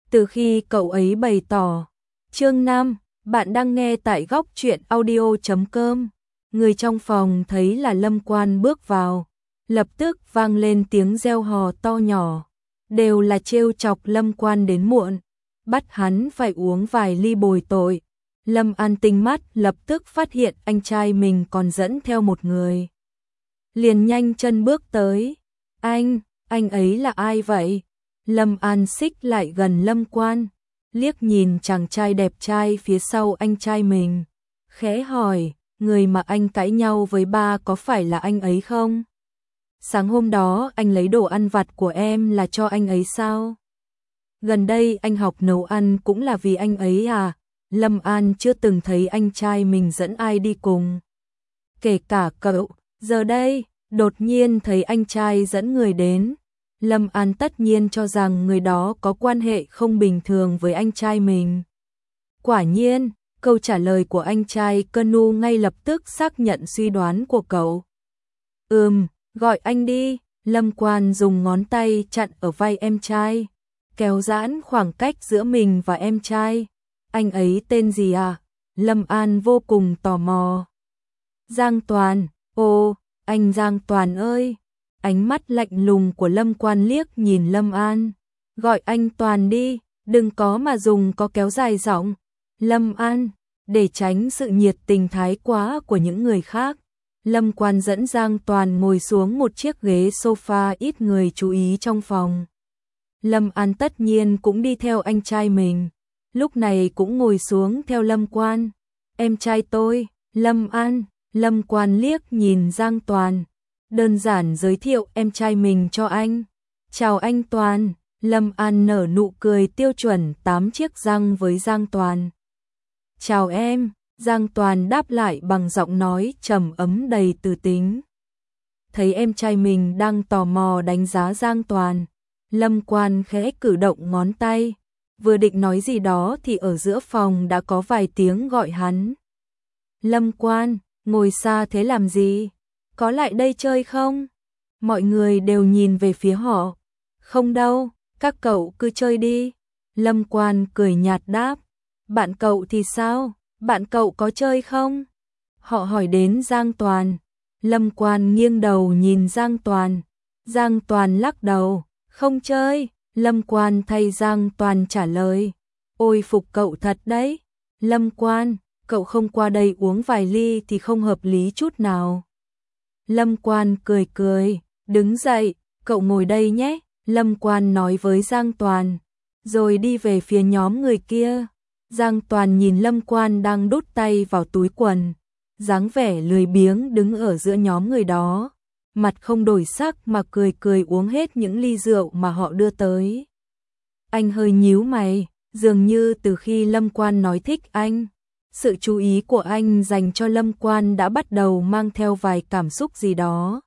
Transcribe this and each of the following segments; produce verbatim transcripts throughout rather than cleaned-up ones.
từ khi cậu ấy bày tỏ. Chương năm, bạn đang nghe tại góc truyện audio chấm com. Người trong phòng thấy là Lâm Quan bước vào, lập tức vang lên tiếng reo hò to nhỏ, đều là trêu chọc Lâm Quan đến muộn, bắt hắn phải uống vài ly bồi tội. Lâm An tinh mắt lập tức phát hiện anh trai mình còn dẫn theo một người. Liền nhanh chân bước tới. Anh, anh ấy là ai vậy? Lâm An xích lại gần Lâm Quan, liếc nhìn chàng trai đẹp trai phía sau anh trai mình, khẽ hỏi, người mà anh cãi nhau với ba có phải là anh ấy không? Sáng hôm đó anh lấy đồ ăn vặt của em là cho anh ấy sao? Gần đây anh học nấu ăn cũng là vì anh ấy à? Lâm An chưa từng thấy anh trai mình dẫn ai đi cùng. Kể cả cậu, giờ đây, đột nhiên thấy anh trai dẫn người đến. Lâm An tất nhiên cho rằng người đó có quan hệ không bình thường với anh trai mình. Quả nhiên, câu trả lời của anh trai Canu ngay lập tức xác nhận suy đoán của cậu. Ừm, gọi anh đi. Lâm Quan dùng ngón tay chặn ở vai em trai, kéo giãn khoảng cách giữa mình và em trai. Anh ấy tên gì à? Lâm An vô cùng tò mò. Giang Toàn. Ồ, anh Giang Toàn ơi. Ánh mắt lạnh lùng của Lâm Quan liếc nhìn Lâm An. Gọi anh Toàn đi, đừng có mà dùng có kéo dài giọng. Lâm An, để tránh sự nhiệt tình thái quá của những người khác, Lâm Quan dẫn Giang Toàn ngồi xuống một chiếc ghế sofa ít người chú ý trong phòng. Lâm An tất nhiên cũng đi theo anh trai mình, lúc này cũng ngồi xuống theo Lâm Quan. Em trai tôi, Lâm An. Lâm Quan liếc nhìn Giang Toàn, đơn giản giới thiệu em trai mình cho anh. Chào anh Toàn. Lâm An nở nụ cười tiêu chuẩn tám chiếc răng với Giang Toàn. Chào em. Giang Toàn đáp lại bằng giọng nói trầm ấm đầy từ tính. Thấy em trai mình đang tò mò đánh giá Giang Toàn, Lâm Quan khẽ cử động ngón tay, vừa định nói gì đó thì ở giữa phòng đã có vài tiếng gọi hắn. Lâm Quan, ngồi xa thế làm gì? Có lại đây chơi không? Mọi người đều nhìn về phía họ. Không đâu, các cậu cứ chơi đi. Lâm Quan cười nhạt đáp. Bạn cậu thì sao? Bạn cậu có chơi không? Họ hỏi đến Giang Toàn. Lâm Quan nghiêng đầu nhìn Giang Toàn. Giang Toàn lắc đầu. Không chơi. Lâm Quan thay Giang Toàn trả lời. Ôi phục cậu thật đấy. Lâm Quan, cậu không qua đây uống vài ly thì không hợp lý chút nào. Lâm Quan cười cười, đứng dậy, cậu ngồi đây nhé. Lâm Quan nói với Giang Toàn, rồi đi về phía nhóm người kia. Giang Toàn nhìn Lâm Quan đang đút tay vào túi quần, dáng vẻ lười biếng đứng ở giữa nhóm người đó, mặt không đổi sắc mà cười cười uống hết những ly rượu mà họ đưa tới. Anh hơi nhíu mày, dường như từ khi Lâm Quan nói thích anh, sự chú ý của anh dành cho Lâm Quan đã bắt đầu mang theo vài cảm xúc gì đó.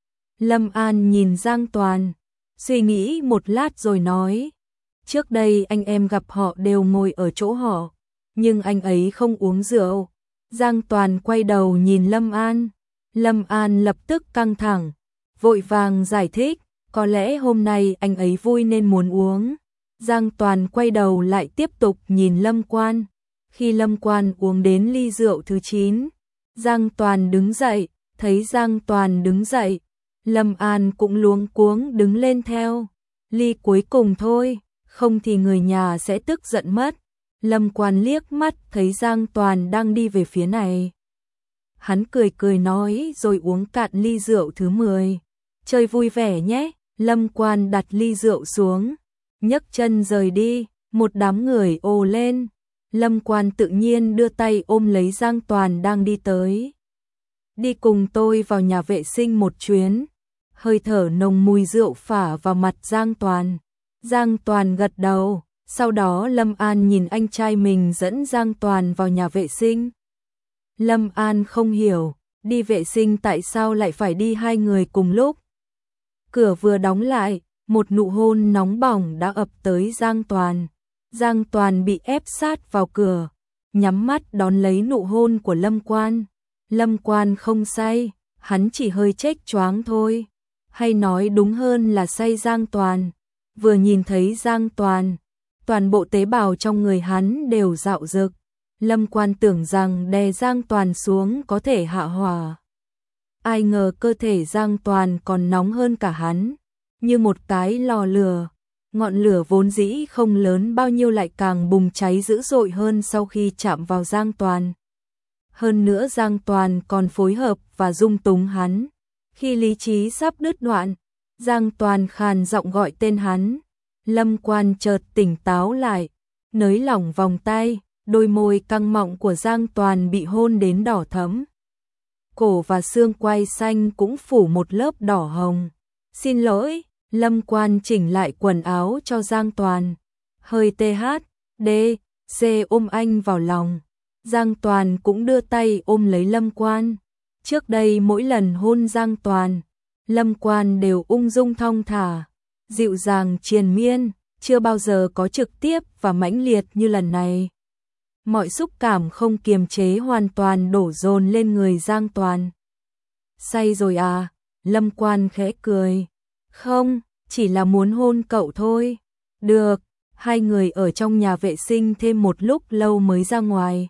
Lâm An nhìn Giang Toàn, suy nghĩ một lát rồi nói, trước đây anh em gặp họ đều ngồi ở chỗ họ, nhưng anh ấy không uống rượu. Giang Toàn quay đầu nhìn Lâm An, Lâm An lập tức căng thẳng, vội vàng giải thích, có lẽ hôm nay anh ấy vui nên muốn uống. Giang Toàn quay đầu lại tiếp tục nhìn Lâm Quan. Khi Lâm Quan uống đến ly rượu thứ chín, Giang Toàn đứng dậy, thấy Giang Toàn đứng dậy, Lâm An cũng luống cuống đứng lên theo. Ly cuối cùng thôi, không thì người nhà sẽ tức giận mất. Lâm Quan liếc mắt thấy Giang Toàn đang đi về phía này. Hắn cười cười nói rồi uống cạn ly rượu thứ mười. Chơi vui vẻ nhé. Lâm Quan đặt ly rượu xuống, nhấc chân rời đi, một đám người ồ lên. Lâm Quan tự nhiên đưa tay ôm lấy Giang Toàn đang đi tới. Đi cùng tôi vào nhà vệ sinh một chuyến. Hơi thở nồng mùi rượu phả vào mặt Giang Toàn. Giang Toàn gật đầu, sau đó Lâm An nhìn anh trai mình dẫn Giang Toàn vào nhà vệ sinh. Lâm An không hiểu, đi vệ sinh tại sao lại phải đi hai người cùng lúc. Cửa vừa đóng lại, một nụ hôn nóng bỏng đã ập tới Giang Toàn. Giang Toàn bị ép sát vào cửa, nhắm mắt đón lấy nụ hôn của Lâm Quan. Lâm Quan không say, hắn chỉ hơi chếch choáng thôi, hay nói đúng hơn là say. Giang Toàn vừa nhìn thấy Giang Toàn, toàn bộ tế bào trong người hắn đều rạo rực. Lâm Quan tưởng rằng đè Giang Toàn xuống có thể hạ hỏa. Ai ngờ cơ thể Giang Toàn còn nóng hơn cả hắn, như một cái lò lửa. Ngọn lửa vốn dĩ không lớn bao nhiêu lại càng bùng cháy dữ dội hơn sau khi chạm vào Giang Toàn. Hơn nữa Giang Toàn còn phối hợp và dung túng hắn. Khi lý trí sắp đứt đoạn, Giang Toàn khàn giọng gọi tên hắn. Lâm Quan chợt tỉnh táo lại, nới lỏng vòng tay, đôi môi căng mọng của Giang Toàn bị hôn đến đỏ thẫm. Cổ và xương quai xanh cũng phủ một lớp đỏ hồng. Xin lỗi, Lâm Quan chỉnh lại quần áo cho Giang Toàn. Hơi tê hát, đê, xê ôm anh vào lòng. Giang Toàn cũng đưa tay ôm lấy Lâm Quan. Trước đây mỗi lần hôn Giang Toàn, Lâm Quan đều ung dung thong thả, dịu dàng triền miên, chưa bao giờ có trực tiếp và mãnh liệt như lần này. Mọi xúc cảm không kiềm chế hoàn toàn đổ dồn lên người Giang Toàn. Say rồi à? Lâm Quan khẽ cười. Không, chỉ là muốn hôn cậu thôi. Được, hai người ở trong nhà vệ sinh thêm một lúc lâu mới ra ngoài.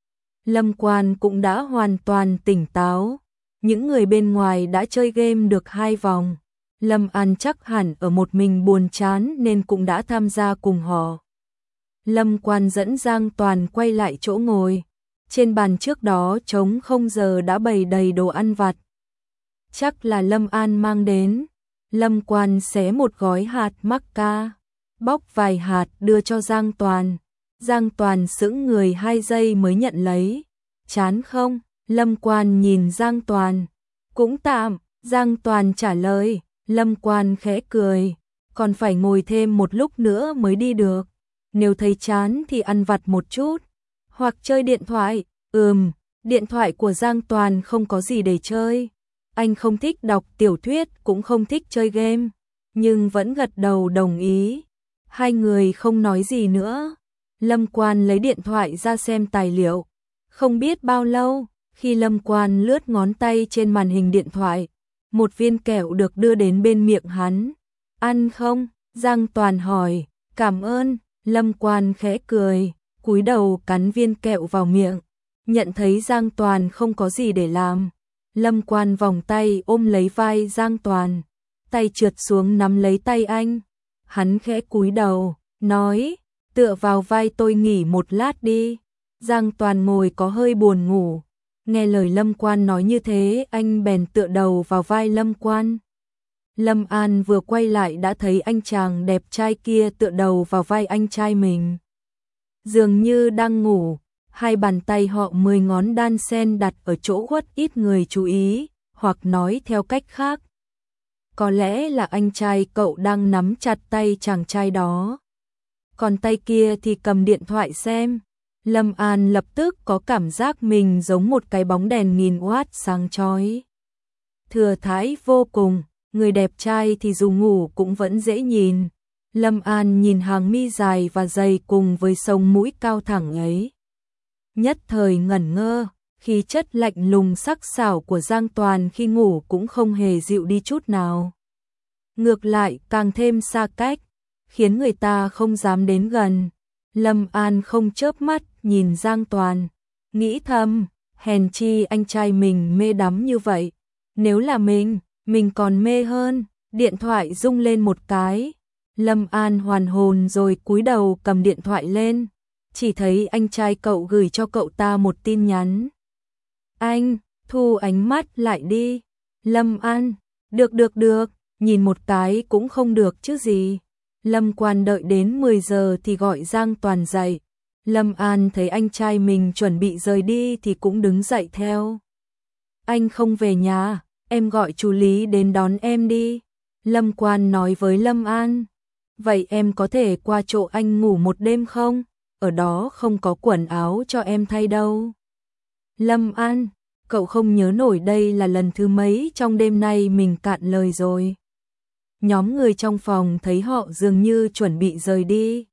Lâm Quan cũng đã hoàn toàn tỉnh táo. Những người bên ngoài đã chơi game được hai vòng. Lâm An chắc hẳn ở một mình buồn chán nên cũng đã tham gia cùng họ. Lâm Quan dẫn Giang Toàn quay lại chỗ ngồi. Trên bàn trước đó trống không giờ đã bày đầy đồ ăn vặt. Chắc là Lâm An mang đến. Lâm Quan xé một gói hạt macca, bóc vài hạt đưa cho Giang Toàn. Giang Toàn sững người hai giây mới nhận lấy. Chán không? Lâm Quan nhìn Giang Toàn. Cũng tạm, Giang Toàn trả lời. Lâm Quan khẽ cười. Còn phải ngồi thêm một lúc nữa mới đi được. Nếu thấy chán thì ăn vặt một chút. Hoặc chơi điện thoại. Ừm, điện thoại của Giang Toàn không có gì để chơi. Anh không thích đọc tiểu thuyết cũng không thích chơi game. Nhưng vẫn gật đầu đồng ý. Hai người không nói gì nữa. Lâm Quan lấy điện thoại ra xem tài liệu. Không biết bao lâu, khi Lâm Quan lướt ngón tay trên màn hình điện thoại, một viên kẹo được đưa đến bên miệng hắn. Ăn không? Giang Toàn hỏi. Cảm ơn. Lâm Quan khẽ cười, cúi đầu cắn viên kẹo vào miệng. Nhận thấy Giang Toàn không có gì để làm, Lâm Quan vòng tay ôm lấy vai Giang Toàn, tay trượt xuống nắm lấy tay anh. Hắn khẽ cúi đầu, nói, tựa vào vai tôi nghỉ một lát đi. Giang Toàn ngồi có hơi buồn ngủ. Nghe lời Lâm Quan nói như thế, anh bèn tựa đầu vào vai Lâm Quan. Lâm An vừa quay lại đã thấy anh chàng đẹp trai kia tựa đầu vào vai anh trai mình. Dường như đang ngủ, hai bàn tay họ mười ngón đan sen đặt ở chỗ khuất ít người chú ý, hoặc nói theo cách khác. Có lẽ là anh trai cậu đang nắm chặt tay chàng trai đó. Còn tay kia thì cầm điện thoại xem. Lâm An lập tức có cảm giác mình giống một cái bóng đèn nghìn watt sáng chói. Thừa thãi vô cùng, người đẹp trai thì dù ngủ cũng vẫn dễ nhìn. Lâm An nhìn hàng mi dài và dày cùng với sống mũi cao thẳng ấy. Nhất thời ngẩn ngơ, khí chất lạnh lùng sắc sảo của Giang Toàn khi ngủ cũng không hề dịu đi chút nào. Ngược lại càng thêm xa cách, khiến người ta không dám đến gần. Lâm An không chớp mắt nhìn Giang Toàn, nghĩ thầm, hèn chi anh trai mình mê đắm như vậy. Nếu là mình, mình còn mê hơn. Điện thoại rung lên một cái. Lâm An hoàn hồn rồi cúi đầu cầm điện thoại lên. Chỉ thấy anh trai cậu gửi cho cậu ta một tin nhắn. Anh, thu ánh mắt lại đi. Lâm An, được được được, nhìn một cái cũng không được chứ gì. Lâm Quan đợi đến mười giờ thì gọi Giang Toàn dậy. Lâm An thấy anh trai mình chuẩn bị rời đi thì cũng đứng dậy theo. Anh không về nhà, em gọi chú Lý đến đón em đi. Lâm Quan nói với Lâm An. Vậy em có thể qua chỗ anh ngủ một đêm không? Ở đó không có quần áo cho em thay đâu. Lâm An, cậu không nhớ nổi đây là lần thứ mấy trong đêm nay mình cạn lời rồi. Nhóm người trong phòng thấy họ dường như chuẩn bị rời đi.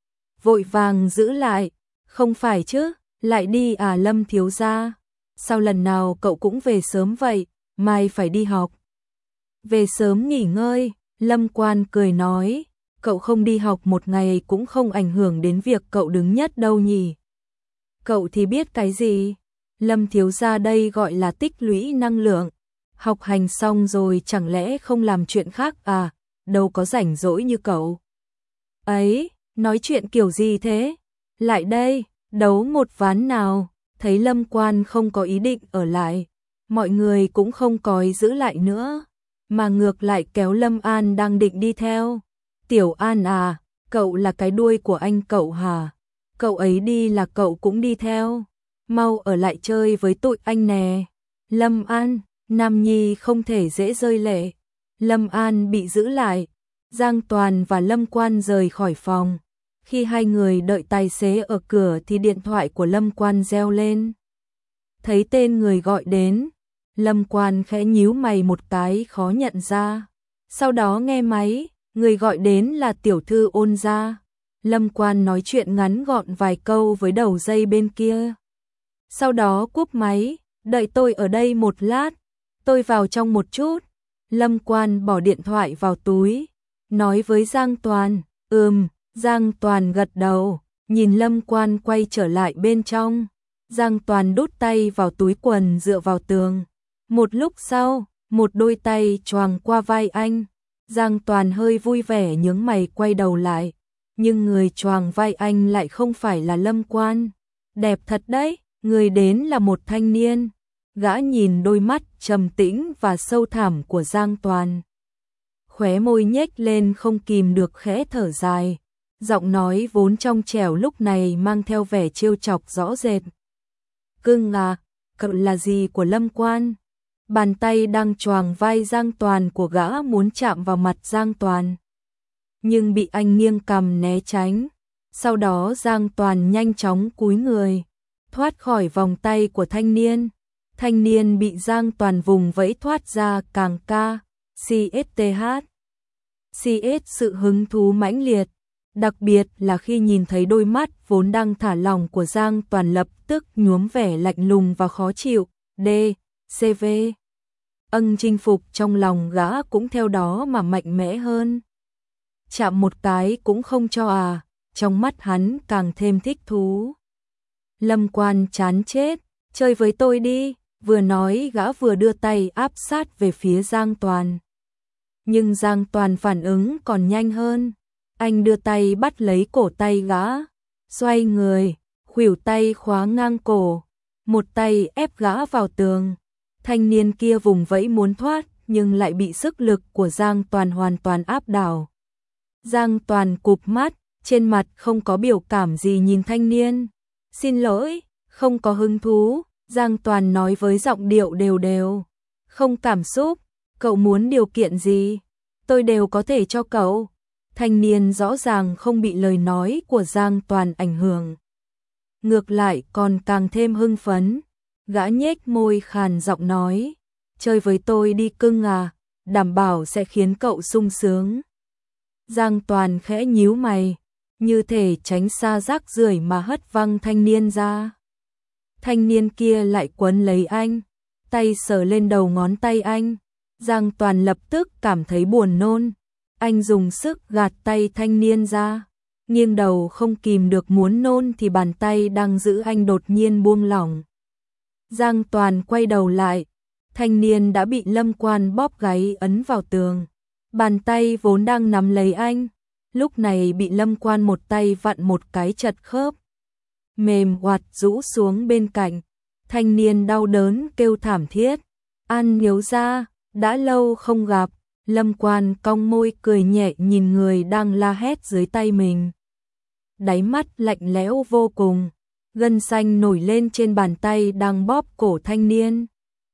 Vội vàng giữ lại. Không phải chứ, lại đi à Lâm thiếu gia. Sao lần nào cậu cũng về sớm vậy, mai phải đi học. Về sớm nghỉ ngơi, Lâm Quan cười nói. cậu không đi học một ngày cũng không ảnh hưởng đến việc cậu đứng nhất đâu nhỉ. Cậu thì biết cái gì? Lâm thiếu gia đây gọi là tích lũy năng lượng. Học hành xong rồi chẳng lẽ không làm chuyện khác à, đâu có rảnh rỗi như cậu. Ấy, nói chuyện kiểu gì thế? Lại đây, đấu một ván nào. Thấy Lâm Quan không có ý định ở lại, mọi người cũng không còi giữ lại nữa, mà ngược lại kéo Lâm An đang định đi theo. Tiểu An à, cậu là cái đuôi của anh cậu hả? Cậu ấy đi là cậu cũng đi theo. Mau ở lại chơi với tụi anh nè. Lâm An, Nam Nhi không thể dễ rơi lệ. Lâm An bị giữ lại. Giang Toàn và Lâm Quan rời khỏi phòng. Khi hai người đợi tài xế ở cửa thì điện thoại của Lâm Quan reo lên. Thấy tên người gọi đến, Lâm Quan khẽ nhíu mày một cái khó nhận ra. Sau đó nghe máy, người gọi đến là tiểu thư Ôn gia. Lâm Quan nói chuyện ngắn gọn vài câu với đầu dây bên kia. Sau đó cúp máy, đợi tôi ở đây một lát, tôi vào trong một chút. Lâm Quan bỏ điện thoại vào túi, nói với Giang Toàn, ừm. Giang Toàn gật đầu, nhìn Lâm Quan quay trở lại bên trong. Giang Toàn đút tay vào túi quần dựa vào tường. Một lúc sau, một đôi tay choàng qua vai anh. Giang Toàn hơi vui vẻ nhướng mày quay đầu lại. Nhưng người choàng vai anh lại không phải là Lâm Quan. Đẹp thật đấy, người đến là một thanh niên. Gã nhìn đôi mắt trầm tĩnh và sâu thẳm của Giang Toàn. Khóe môi nhếch lên không kìm được khẽ thở dài. Giọng nói vốn trong trẻo lúc này mang theo vẻ trêu chọc rõ rệt. Cưng à, cậu là gì của Lâm Quan? Bàn tay đang choàng vai Giang Toàn của gã muốn chạm vào mặt Giang Toàn. Nhưng bị anh nghiêng cằm né tránh. Sau đó Giang Toàn nhanh chóng cúi người, thoát khỏi vòng tay của thanh niên. Thanh niên bị Giang Toàn vùng vẫy thoát ra càng ca, xê ét tê hát. xê ét sự hứng thú mãnh liệt. Đặc biệt là khi nhìn thấy đôi mắt vốn đang thả lỏng của Giang Toàn lập tức nhuốm vẻ lạnh lùng và khó chịu. D, xê vê. Ân chinh phục trong lòng gã cũng theo đó mà mạnh mẽ hơn. Chạm một cái cũng không cho à, trong mắt hắn càng thêm thích thú. Lâm Quan chán chết, chơi với tôi đi, vừa nói gã vừa đưa tay áp sát về phía Giang Toàn. Nhưng Giang Toàn phản ứng còn nhanh hơn. Anh đưa tay bắt lấy cổ tay gã, xoay người, khuỷu tay khóa ngang cổ, một tay ép gã vào tường. Thanh niên kia vùng vẫy muốn thoát, nhưng lại bị sức lực của Giang Toàn hoàn toàn áp đảo. Giang Toàn cụp mắt, trên mặt không có biểu cảm gì nhìn thanh niên. Xin lỗi, không có hứng thú, Giang Toàn nói với giọng điệu đều đều. Không cảm xúc, cậu muốn điều kiện gì? Tôi đều có thể cho cậu. Thanh niên rõ ràng không bị lời nói của Giang Toàn ảnh hưởng. Ngược lại còn càng thêm hưng phấn. Gã nhếch môi khàn giọng nói. Chơi với tôi đi cưng à, đảm bảo sẽ khiến cậu sung sướng. Giang Toàn khẽ nhíu mày, như thể tránh xa rác rưởi mà hất văng thanh niên ra. Thanh niên kia lại quấn lấy anh, tay sờ lên đầu ngón tay anh. Giang Toàn lập tức cảm thấy buồn nôn. Anh dùng sức gạt tay thanh niên ra, nghiêng đầu không kìm được muốn nôn thì bàn tay đang giữ anh đột nhiên buông lỏng. Giang Toàn quay đầu lại, thanh niên đã bị Lâm Quan bóp gáy ấn vào tường. Bàn tay vốn đang nắm lấy anh, lúc này bị Lâm Quan một tay vặn một cái chật khớp. Mềm oạt rũ xuống bên cạnh, thanh niên đau đớn kêu thảm thiết. An Hiếu gia, đã lâu không gặp. Lâm Quan cong môi cười nhẹ nhìn người đang la hét dưới tay mình. Đáy mắt lạnh lẽo vô cùng, gân xanh nổi lên trên bàn tay đang bóp cổ thanh niên.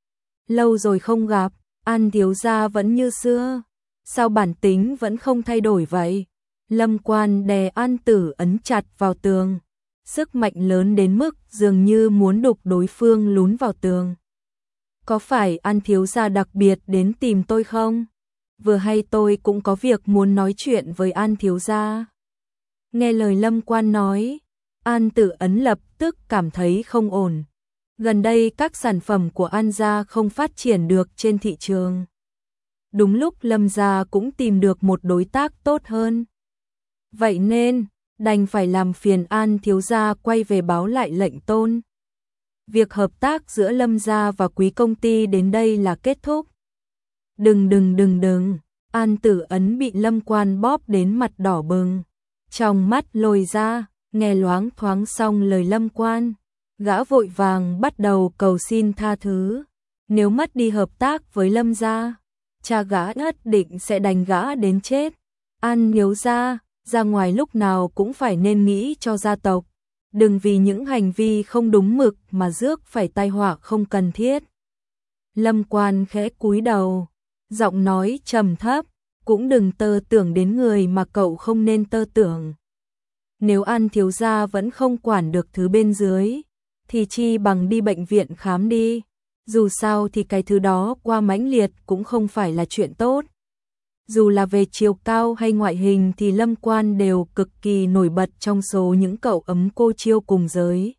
Lâu rồi không gặp, An thiếu gia vẫn như xưa, sao bản tính vẫn không thay đổi vậy? Lâm Quan đè An Tử ấn chặt vào tường, sức mạnh lớn đến mức dường như muốn đục đối phương lún vào tường. Có phải An thiếu gia đặc biệt đến tìm tôi không? Vừa hay tôi cũng có việc muốn nói chuyện với An thiếu gia. Nghe lời Lâm Quan nói, An Tử Ấn lập tức cảm thấy không ổn. Gần đây các sản phẩm của An gia không phát triển được trên thị trường. Đúng lúc Lâm gia cũng tìm được một đối tác tốt hơn. Vậy nên, đành phải làm phiền An thiếu gia quay về báo lại lệnh tôn. Việc hợp tác giữa Lâm gia và Quý công ty đến đây là kết thúc. Đừng đừng đừng đừng, An Tử Ấn bị Lâm Quan bóp đến mặt đỏ bừng, trong mắt lồi ra, nghe loáng thoáng xong lời Lâm Quan, gã vội vàng bắt đầu cầu xin tha thứ. Nếu mất đi hợp tác với Lâm gia, cha gã nhất định sẽ đánh gã đến chết. An Thiếu gia, ra ngoài lúc nào cũng phải nên nghĩ cho gia tộc, đừng vì những hành vi không đúng mực mà rước phải tai họa không cần thiết. Lâm Quan khẽ cúi đầu, giọng nói trầm thấp, cũng đừng tơ tưởng đến người mà cậu không nên tơ tưởng. Nếu An thiếu gia vẫn không quản được thứ bên dưới, thì chi bằng đi bệnh viện khám đi. Dù sao thì cái thứ đó qua mãnh liệt cũng không phải là chuyện tốt. Dù là về chiều cao hay ngoại hình thì Lâm Quan đều cực kỳ nổi bật trong số những cậu ấm cô chiêu cùng giới.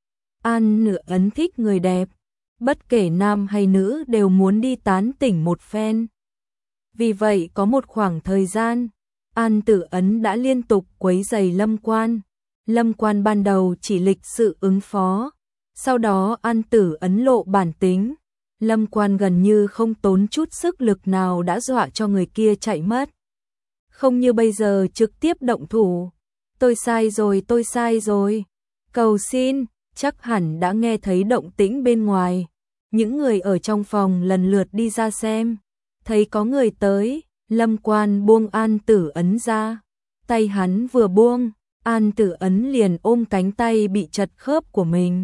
An Tử Ấn thích người đẹp, bất kể nam hay nữ đều muốn đi tán tỉnh một phen. Vì vậy có một khoảng thời gian, An Tử Ấn đã liên tục quấy rầy Lâm Quan. Lâm Quan ban đầu chỉ lịch sự ứng phó, sau đó An Tử Ấn lộ bản tính. Lâm Quan gần như không tốn chút sức lực nào đã dọa cho người kia chạy mất. Không như bây giờ trực tiếp động thủ. Tôi sai rồi, tôi sai rồi. Cầu xin, chắc hẳn đã nghe thấy động tĩnh bên ngoài. Những người ở trong phòng lần lượt đi ra xem. Thấy có người tới, Lâm Quan buông An Tử Ấn ra. Tay hắn vừa buông, An Tử Ấn liền ôm cánh tay bị chật khớp của mình.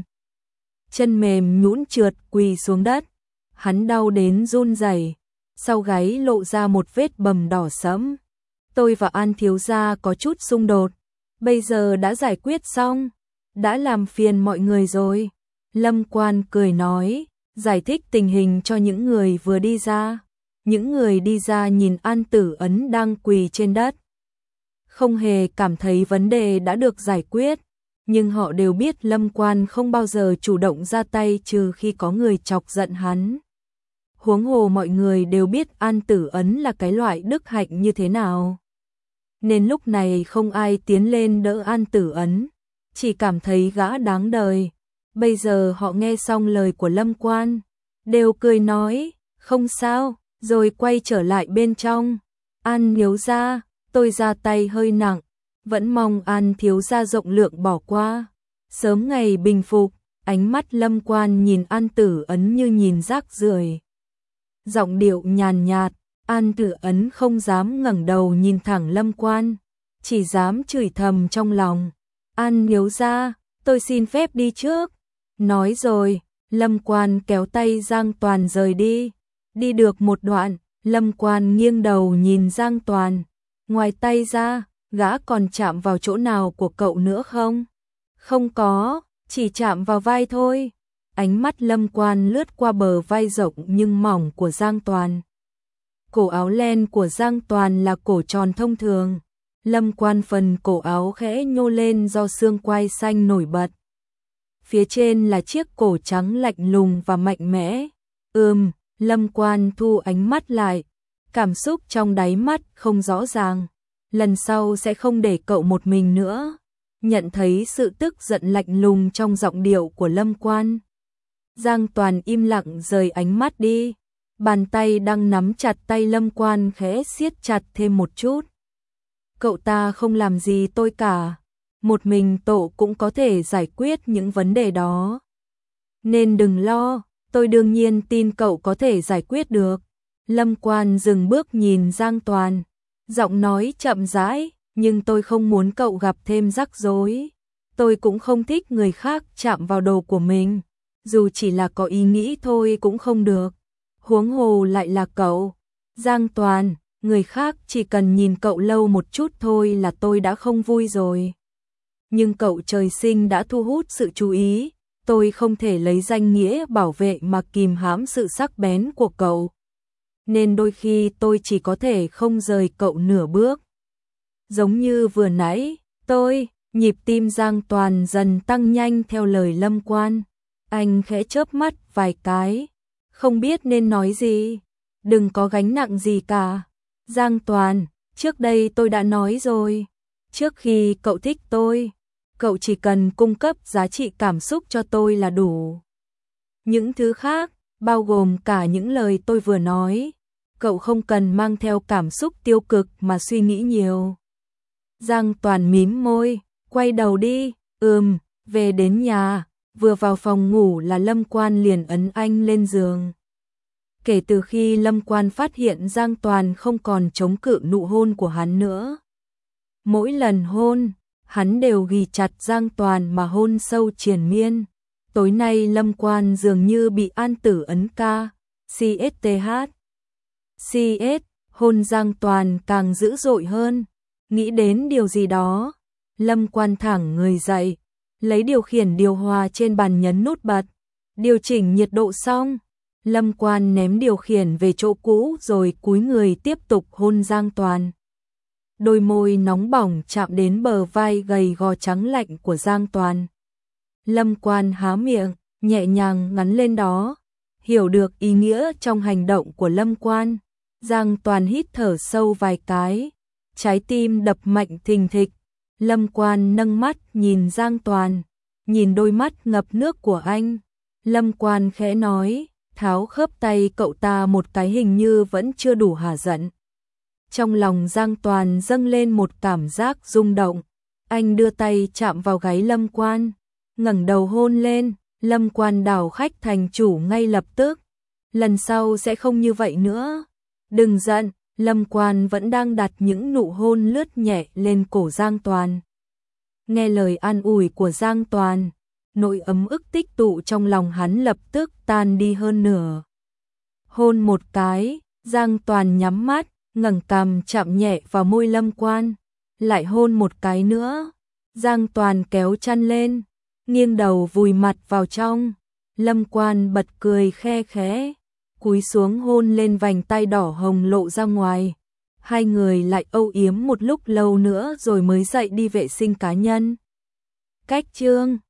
Chân mềm nhũn trượt quỳ xuống đất. Hắn đau đến run rẩy, sau gáy lộ ra một vết bầm đỏ sẫm. Tôi và An thiếu gia có chút xung đột, bây giờ đã giải quyết xong, đã làm phiền mọi người rồi. Lâm Quan cười nói, giải thích tình hình cho những người vừa đi ra. Những người đi ra nhìn An Tử Ấn đang quỳ trên đất, không hề cảm thấy vấn đề đã được giải quyết, nhưng họ đều biết Lâm Quan không bao giờ chủ động ra tay trừ khi có người chọc giận hắn. Huống hồ mọi người đều biết An Tử Ấn là cái loại đức hạnh như thế nào. Nên lúc này không ai tiến lên đỡ An Tử Ấn, chỉ cảm thấy gã đáng đời. Bây giờ họ nghe xong lời của Lâm Quan, đều cười nói, không sao, rồi quay trở lại bên trong. An thiếu gia, tôi ra tay hơi nặng, vẫn mong An thiếu gia rộng lượng bỏ qua. Sớm ngày bình phục, ánh mắt Lâm Quan nhìn An Tử Ấn như nhìn rác rưởi. Giọng điệu nhàn nhạt, An Tử Ấn không dám ngẩng đầu nhìn thẳng Lâm Quan, chỉ dám chửi thầm trong lòng. An thiếu gia, tôi xin phép đi trước. Nói rồi, Lâm Quan kéo tay Giang Toàn rời đi. Đi được một đoạn, Lâm Quan nghiêng đầu nhìn Giang Toàn. Ngoài tay ra, gã còn chạm vào chỗ nào của cậu nữa không? Không có, chỉ chạm vào vai thôi. Ánh mắt Lâm Quan lướt qua bờ vai rộng nhưng mỏng của Giang Toàn. Cổ áo len của Giang Toàn là cổ tròn thông thường. Lâm Quan phần cổ áo khẽ nhô lên do xương quai xanh nổi bật. Phía trên là chiếc cổ trắng lạnh lùng và mạnh mẽ. Ừm, Lâm Quan thu ánh mắt lại. Cảm xúc trong đáy mắt không rõ ràng. Lần sau sẽ không để cậu một mình nữa. Nhận thấy sự tức giận lạnh lùng trong giọng điệu của Lâm Quan, Giang Toàn im lặng rời ánh mắt đi. Bàn tay đang nắm chặt tay Lâm Quan khẽ siết chặt thêm một chút. Cậu ta không làm gì tôi cả. Một mình tổ cũng có thể giải quyết những vấn đề đó. Nên đừng lo, tôi đương nhiên tin cậu có thể giải quyết được. Lâm Quan dừng bước nhìn Giang Toàn, giọng nói chậm rãi, nhưng tôi không muốn cậu gặp thêm rắc rối. Tôi cũng không thích người khác chạm vào đồ của mình, dù chỉ là có ý nghĩ thôi cũng không được. Huống hồ lại là cậu. Giang Toàn, người khác chỉ cần nhìn cậu lâu một chút thôi là tôi đã không vui rồi. Nhưng cậu trời sinh đã thu hút sự chú ý, tôi không thể lấy danh nghĩa bảo vệ mà kìm hãm sự sắc bén của cậu. Nên đôi khi tôi chỉ có thể không rời cậu nửa bước. Giống như vừa nãy, tôi, nhịp tim Giang Toàn dần tăng nhanh theo lời Lâm Quan. Anh khẽ chớp mắt vài cái, không biết nên nói gì. Đừng có gánh nặng gì cả. Giang Toàn, trước đây tôi đã nói rồi. Trước khi cậu thích tôi, cậu chỉ cần cung cấp giá trị cảm xúc cho tôi là đủ. Những thứ khác, bao gồm cả những lời tôi vừa nói, cậu không cần mang theo cảm xúc tiêu cực mà suy nghĩ nhiều. Giang Toàn mím môi, quay đầu đi, ừm, về đến nhà, vừa vào phòng ngủ là Lâm Quan liền ấn anh lên giường. Kể từ khi Lâm Quan phát hiện Giang Toàn không còn chống cự nụ hôn của hắn nữa. Mỗi lần hôn, hắn đều ghì chặt Giang Toàn mà hôn sâu triền miên. Tối nay Lâm Quan dường như bị an tử ấn ca, xê ét tê hát. xê ét, hôn Giang Toàn càng dữ dội hơn. Nghĩ đến điều gì đó, Lâm Quan thẳng người dậy, lấy điều khiển điều hòa trên bàn nhấn nút bật, điều chỉnh nhiệt độ xong. Lâm Quan ném điều khiển về chỗ cũ rồi cúi người tiếp tục hôn Giang Toàn. Đôi môi nóng bỏng chạm đến bờ vai gầy gò trắng lạnh của Giang Toàn. Lâm Quan há miệng, nhẹ nhàng ngắn lên đó, hiểu được ý nghĩa trong hành động của Lâm Quan. Giang Toàn hít thở sâu vài cái, trái tim đập mạnh thình thịch. Lâm Quan nâng mắt nhìn Giang Toàn, nhìn đôi mắt ngập nước của anh. Lâm Quan khẽ nói, tháo khớp tay cậu ta một cái hình như vẫn chưa đủ hả giận. Trong lòng Giang Toàn dâng lên một cảm giác rung động, anh đưa tay chạm vào gáy Lâm Quan, ngẩng đầu hôn lên. Lâm Quan đảo khách thành chủ ngay lập tức, lần sau sẽ không như vậy nữa. Đừng giận, Lâm Quan vẫn đang đặt những nụ hôn lướt nhẹ lên cổ Giang Toàn. Nghe lời an ủi của Giang Toàn, nỗi ấm ức tích tụ trong lòng hắn lập tức tan đi hơn nửa. Hôn một cái, Giang Toàn nhắm mắt, ngẩng cằm chạm nhẹ vào môi Lâm Quan, lại hôn một cái nữa. Giang Toàn kéo chăn lên, nghiêng đầu vùi mặt vào trong. Lâm Quan bật cười khe khẽ, cúi xuống hôn lên vành tay đỏ hồng lộ ra ngoài. Hai người lại âu yếm một lúc lâu nữa rồi mới dậy đi vệ sinh cá nhân. Cách chương